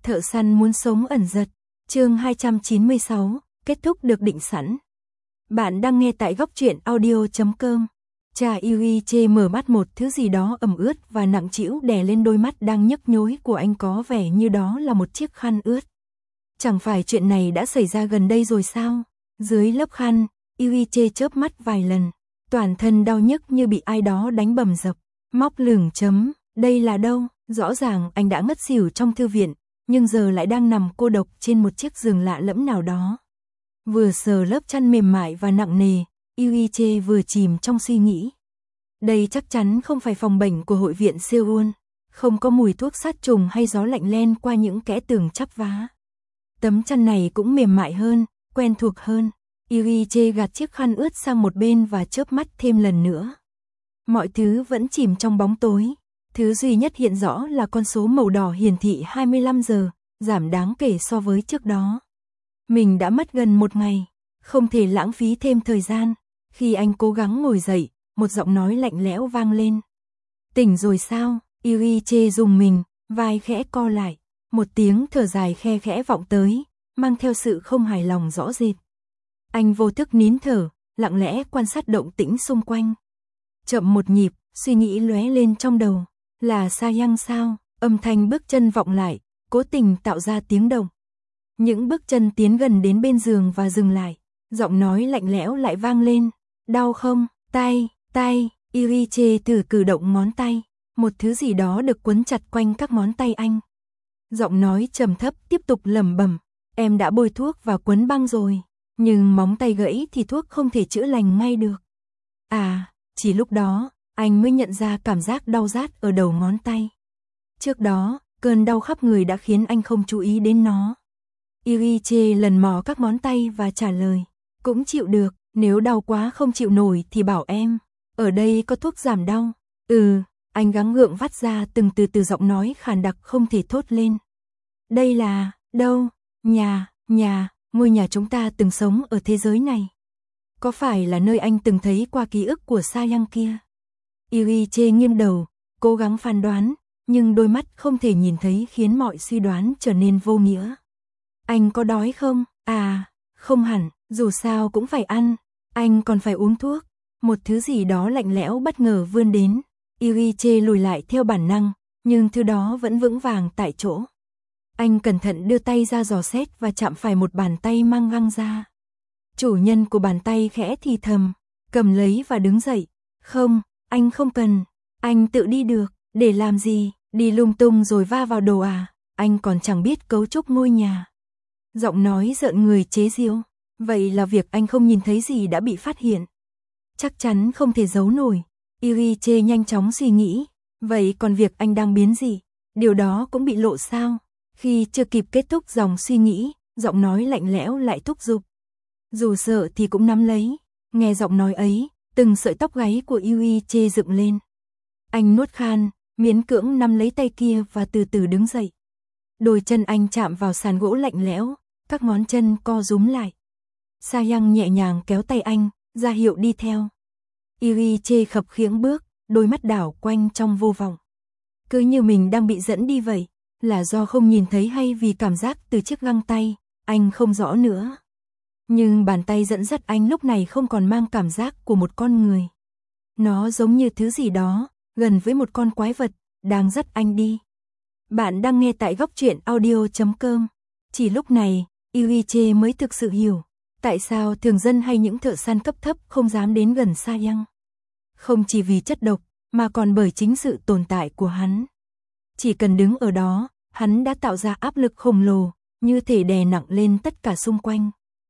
Thợ săn muốn sống ẩn giật. Chương 296, kết thúc được định sẵn. Bạn đang nghe tại góc truyện audio.com. Cha Yuiche mở mắt, một thứ gì đó ẩm ướt và nặng trĩu đè lên đôi mắt đang nhức nhối của anh, có vẻ như đó là một chiếc khăn ướt. Chẳng phải chuyện này đã xảy ra gần đây rồi sao? Dưới lớp khăn, Yuiche chớp mắt vài lần, toàn thân đau nhức như bị ai đó đánh bầm dập. Móc lửng chấm, đây là đâu? Rõ ràng anh đã ngất xỉu trong thư viện, nhưng giờ lại đang nằm cô độc trên một chiếc giường lạ lẫm nào đó. Vừa sờ lớp chăn mềm mại và nặng nề, Yuiche vừa chìm trong suy nghĩ. Đây chắc chắn không phải phòng bệnh của hội viện Seoul, không có mùi thuốc sát trùng hay gió lạnh len qua những kẽ tường chắp vá. Tấm chăn này cũng mềm mại hơn, quen thuộc hơn. Yuiche gạt chiếc khăn ướt sang một bên và chớp mắt thêm lần nữa. Mọi thứ vẫn chìm trong bóng tối. Thứ duy nhất hiện rõ là con số màu đỏ hiển thị 25 giờ, giảm đáng kể so với trước đó. Mình đã mất gần một ngày, không thể lãng phí thêm thời gian. Khi anh cố gắng ngồi dậy, một giọng nói lạnh lẽo vang lên. Tỉnh rồi sao? Yuiche rùng mình, vai khẽ co lại. Một tiếng thở dài khe khẽ vọng tới, mang theo sự không hài lòng rõ rệt. Anh vô thức nín thở, lặng lẽ quan sát động tĩnh xung quanh. Chậm một nhịp, suy nghĩ lóe lên trong đầu. Là Sa-yang sao? Âm thanh bước chân vọng lại, cố tình tạo ra tiếng động. Những bước chân tiến gần đến bên giường và dừng lại. Giọng nói lạnh lẽo lại vang lên. Đau không? Tay. Yuiche thử cử động ngón tay. Một thứ gì đó được quấn chặt quanh các ngón tay anh. Giọng nói trầm thấp tiếp tục lẩm bẩm. Em đã bôi thuốc và quấn băng rồi. Nhưng móng tay gãy thì thuốc không thể chữa lành ngay được. À, chỉ lúc đó, anh mới nhận ra cảm giác đau rát ở đầu ngón tay. Trước đó, cơn đau khắp người đã khiến anh không chú ý đến nó. Yuiche lần mò các ngón tay và trả lời. Cũng chịu được, nếu đau quá không chịu nổi thì bảo em. Ở đây có thuốc giảm đau. Anh gắng gượng vắt ra từng từ giọng nói khàn đặc không thể thốt lên. Đây là, đâu? Nhà, ngôi nhà chúng ta từng sống ở thế giới này. Có phải là nơi anh từng thấy qua ký ức của Sa-yang kia? Yuiche nghiêng đầu, cố gắng phán đoán, nhưng đôi mắt không thể nhìn thấy khiến mọi suy đoán trở nên vô nghĩa. Anh có đói không? À, không hẳn, dù sao cũng phải ăn. Anh còn phải uống thuốc. Một thứ gì đó lạnh lẽo bất ngờ vươn đến. Yuiche lùi lại theo bản năng, nhưng thứ đó vẫn vững vàng tại chỗ. Anh cẩn thận đưa tay ra dò xét và chạm phải một bàn tay mang găng ra. Chủ nhân của bàn tay khẽ thì thầm, cầm lấy và đứng dậy. Không, anh không cần, anh tự đi được. Để làm gì? Đi lung tung rồi va vào đồ à? Anh còn chẳng biết cấu trúc ngôi nhà. Giọng nói rợn người chế giễu. Vậy là việc anh không nhìn thấy gì đã bị phát hiện. Chắc chắn không thể giấu nổi. Yuiche nhanh chóng suy nghĩ. Vậy còn việc anh đang biến gì? Điều đó cũng bị lộ sao? Khi chưa kịp kết thúc dòng suy nghĩ, giọng nói lạnh lẽo lại thúc giục. Dù sợ thì cũng nắm lấy. Nghe giọng nói ấy, từng sợi tóc gáy của Yuiche dựng lên. Anh nuốt khan, miễn cưỡng nắm lấy tay kia và từ từ đứng dậy. Đôi chân anh chạm vào sàn gỗ lạnh lẽo, các ngón chân co rúm lại. Sa-yang nhẹ nhàng kéo tay anh, ra hiệu đi theo. Yuiche khập khiễng bước, đôi mắt đảo quanh trong vô vọng. Cứ như mình đang bị dẫn đi vậy, là do không nhìn thấy hay vì cảm giác từ chiếc găng tay, anh không rõ nữa. Nhưng bàn tay dẫn dắt anh lúc này không còn mang cảm giác của một con người. Nó giống như thứ gì đó, gần với một con quái vật, đang dắt anh đi. Bạn đang nghe tại góc truyện audio.com. Chỉ lúc này, Yuiche mới thực sự hiểu, tại sao thường dân hay những thợ săn cấp thấp không dám đến gần Sa-yang. Không chỉ vì chất độc, mà còn bởi chính sự tồn tại của hắn. Chỉ cần đứng ở đó, hắn đã tạo ra áp lực khổng lồ, như thể đè nặng lên tất cả xung quanh.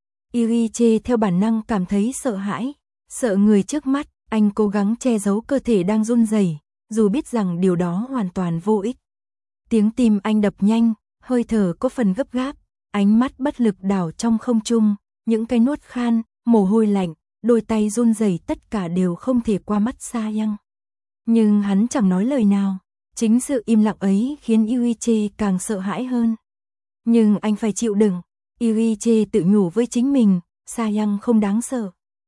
Yuiche theo bản năng cảm thấy sợ hãi, sợ người trước mắt. Anh cố gắng che giấu cơ thể đang run rẩy, dù biết rằng điều đó hoàn toàn vô ích. Tiếng tim anh đập nhanh, hơi thở có phần gấp gáp, ánh mắt bất lực đảo trong không trung, những cái nuốt khan, mồ hôi lạnh, đôi tay run rẩy tất cả đều không thể qua mắt Sa-yang. Nhưng hắn chẳng nói lời nào, chính sự im lặng ấy khiến Yuiche càng sợ hãi hơn. Nhưng anh phải chịu đựng, Yuiche tự nhủ với chính mình, Sa-yang không đáng sợ.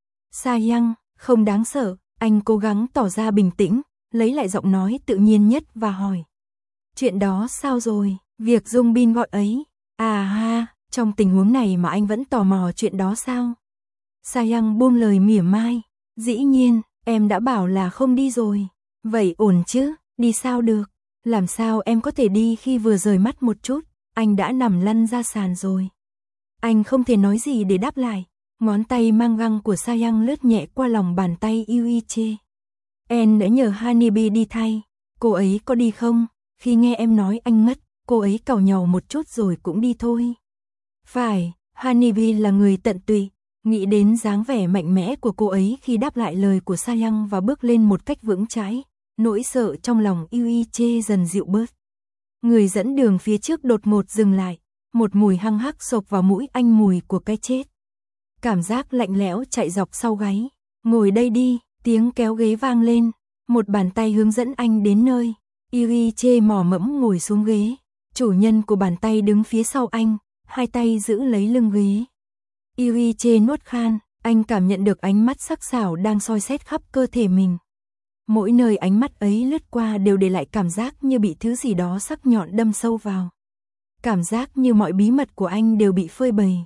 Sa-yang không đáng sợ, anh cố gắng tỏ ra bình tĩnh, lấy lại giọng nói tự nhiên nhất và hỏi. Chuyện đó sao rồi? Việc Dung Bin gọi ấy. À ha, trong tình huống này mà anh vẫn tò mò chuyện đó sao? Sa-yang buông lời mỉa mai. Dĩ nhiên, em đã bảo là không đi rồi. Vậy ổn chứ, đi sao được? Làm sao em có thể đi khi vừa rời mắt một chút, anh đã nằm lăn ra sàn rồi. Anh không thể nói gì để đáp lại. Ngón tay mang găng của Sa-yang lướt nhẹ qua lòng bàn tay Yuiche. Em đã nhờ Hanibi đi thay. Cô ấy có đi không? Khi nghe em nói anh ngất, cô ấy càu nhàu một chút rồi cũng đi thôi. Phải, Hanibi là người tận tụy. Nghĩ đến dáng vẻ mạnh mẽ của cô ấy khi đáp lại lời của Sa-yang và bước lên một cách vững chãi, nỗi sợ trong lòng Yuiche dần dịu bớt. Người dẫn đường phía trước đột ngột dừng lại, một mùi hăng hắc xộc vào mũi anh, mùi của cái chết. Cảm giác lạnh lẽo chạy dọc sau gáy. Ngồi đây đi, tiếng kéo ghế vang lên, một bàn tay hướng dẫn anh đến nơi. Yuiche mò mẫm ngồi xuống ghế, chủ nhân của bàn tay đứng phía sau anh, hai tay giữ lấy lưng ghế. Yuiche nuốt khan, anh cảm nhận được ánh mắt sắc sảo đang soi xét khắp cơ thể mình. Mỗi nơi ánh mắt ấy lướt qua đều để lại cảm giác như bị thứ gì đó sắc nhọn đâm sâu vào. Cảm giác như mọi bí mật của anh đều bị phơi bày.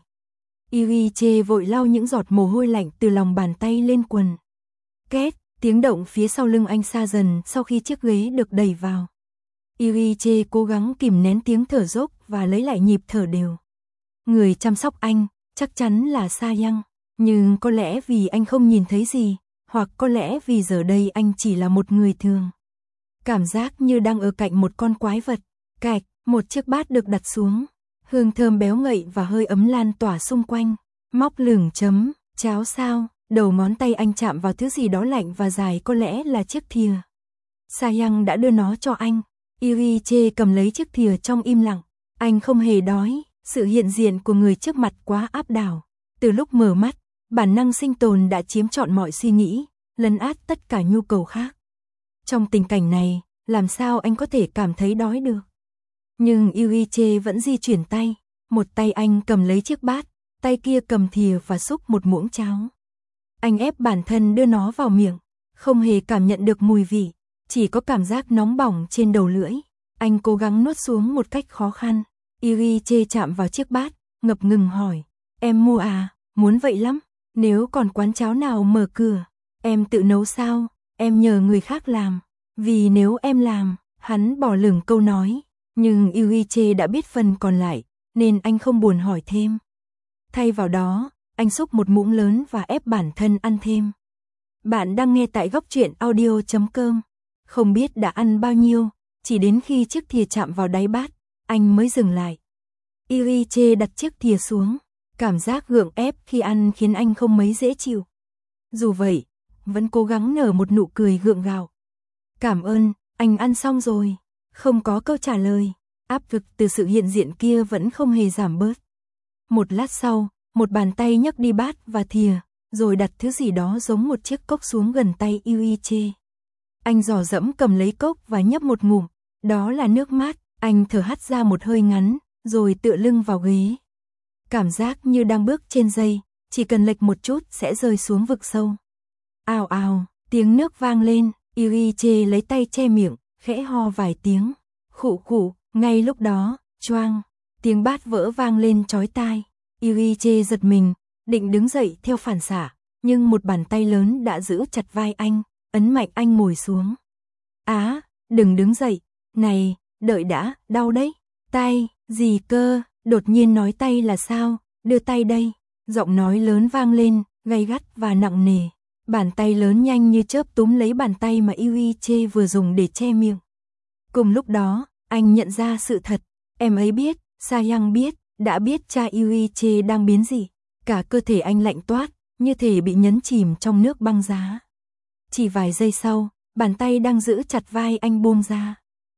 Yuiche vội lau những giọt mồ hôi lạnh từ lòng bàn tay lên quần. Két, tiếng động phía sau lưng anh xa dần sau khi chiếc ghế được đẩy vào. Yuiche cố gắng kìm nén tiếng thở dốc và lấy lại nhịp thở đều. Người chăm sóc anh chắc chắn là Sa-yang, nhưng có lẽ vì anh không nhìn thấy gì, hoặc có lẽ vì giờ đây anh chỉ là một người thường. Cảm giác như đang ở cạnh một con quái vật. Cạch, một chiếc bát được đặt xuống, hương thơm béo ngậy và hơi ấm lan tỏa xung quanh. Móc lửng chấm, cháo sao? Đầu ngón tay anh chạm vào thứ gì đó lạnh và dài, có lẽ là chiếc thìa. Sa-yang đã đưa nó cho anh. Yuiche cầm lấy chiếc thìa trong im lặng. Anh không hề đói, sự hiện diện của người trước mặt quá áp đảo. Từ lúc mở mắt, bản năng sinh tồn đã chiếm trọn mọi suy nghĩ, lấn át tất cả nhu cầu khác. Trong tình cảnh này, làm sao anh có thể cảm thấy đói được? Nhưng Yuiche vẫn di chuyển tay, một tay anh cầm lấy chiếc bát, tay kia cầm thìa và xúc một muỗng cháo. Anh ép bản thân đưa nó vào miệng, không hề cảm nhận được mùi vị, chỉ có cảm giác nóng bỏng trên đầu lưỡi. Anh cố gắng nuốt xuống một cách khó khăn. Yuiche chạm vào chiếc bát, ngập ngừng hỏi, em mua à? Muốn vậy lắm. Nếu còn quán cháo nào mở cửa, em tự nấu sao? Em nhờ người khác làm. Vì nếu em làm, hắn bỏ lửng câu nói. Nhưng Yuiche đã biết phần còn lại, nên anh không buồn hỏi thêm. Thay vào đó, anh xúc một muỗng lớn và ép bản thân ăn thêm. Bạn đang nghe tại góc truyện audio.com. Không biết đã ăn bao nhiêu, chỉ đến khi chiếc thìa chạm vào đáy bát, anh mới dừng lại. Yuiche đặt chiếc thìa xuống, cảm giác gượng ép khi ăn khiến anh không mấy dễ chịu. Dù vậy, vẫn cố gắng nở một nụ cười gượng gạo. Cảm ơn, anh ăn xong rồi. Không có câu trả lời, áp lực từ sự hiện diện kia vẫn không hề giảm bớt. Một lát sau, một bàn tay nhấc đi bát và thìa, rồi đặt thứ gì đó giống một chiếc cốc xuống gần tay Yuiche. Anh dò dẫm cầm lấy cốc và nhấp một ngụm, đó là nước mát. Anh thở hắt ra một hơi ngắn, rồi tựa lưng vào ghế. Cảm giác như đang bước trên dây, chỉ cần lệch một chút sẽ rơi xuống vực sâu. Ào ào, tiếng nước vang lên, Yuiche lấy tay che miệng, khẽ ho vài tiếng. Khụ khụ, ngay lúc đó, choang, tiếng bát vỡ vang lên chói tai. Yuiche giật mình, định đứng dậy theo phản xạ, nhưng một bàn tay lớn đã giữ chặt vai anh, ấn mạnh anh ngồi xuống. Á, đừng đứng dậy, này, đợi đã, đau đấy. Tay, gì cơ? Đột nhiên nói tay là sao? Đưa tay đây. Giọng nói lớn vang lên, gay gắt và nặng nề. Bàn tay lớn nhanh như chớp túm lấy bàn tay mà Yuiche vừa dùng để che miệng. Cùng lúc đó, anh nhận ra sự thật. Em ấy biết, Sa-yang biết, đã biết cha Yuiche đang biến dị. Cả cơ thể anh lạnh toát, như thể bị nhấn chìm trong nước băng giá. Chỉ vài giây sau, bàn tay đang giữ chặt vai anh buông ra.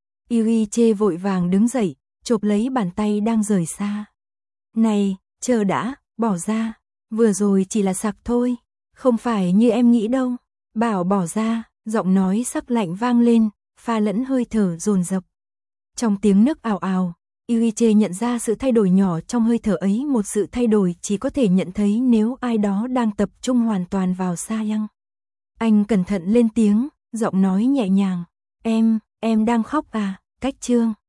Yuiche vội vàng đứng dậy, chộp lấy bàn tay đang rời xa. Này, chờ đã, bỏ ra. Vừa rồi chỉ là sặc thôi. Không phải như em nghĩ đâu. Bảo bỏ ra, giọng nói sắc lạnh vang lên, pha lẫn hơi thở dồn dập. Trong tiếng nước ào ào, Yuiche nhận ra sự thay đổi nhỏ trong hơi thở ấy, một sự thay đổi chỉ có thể nhận thấy nếu ai đó đang tập trung hoàn toàn vào Sa-yang. Anh cẩn thận lên tiếng, giọng nói nhẹ nhàng. Em đang khóc à? Cách chương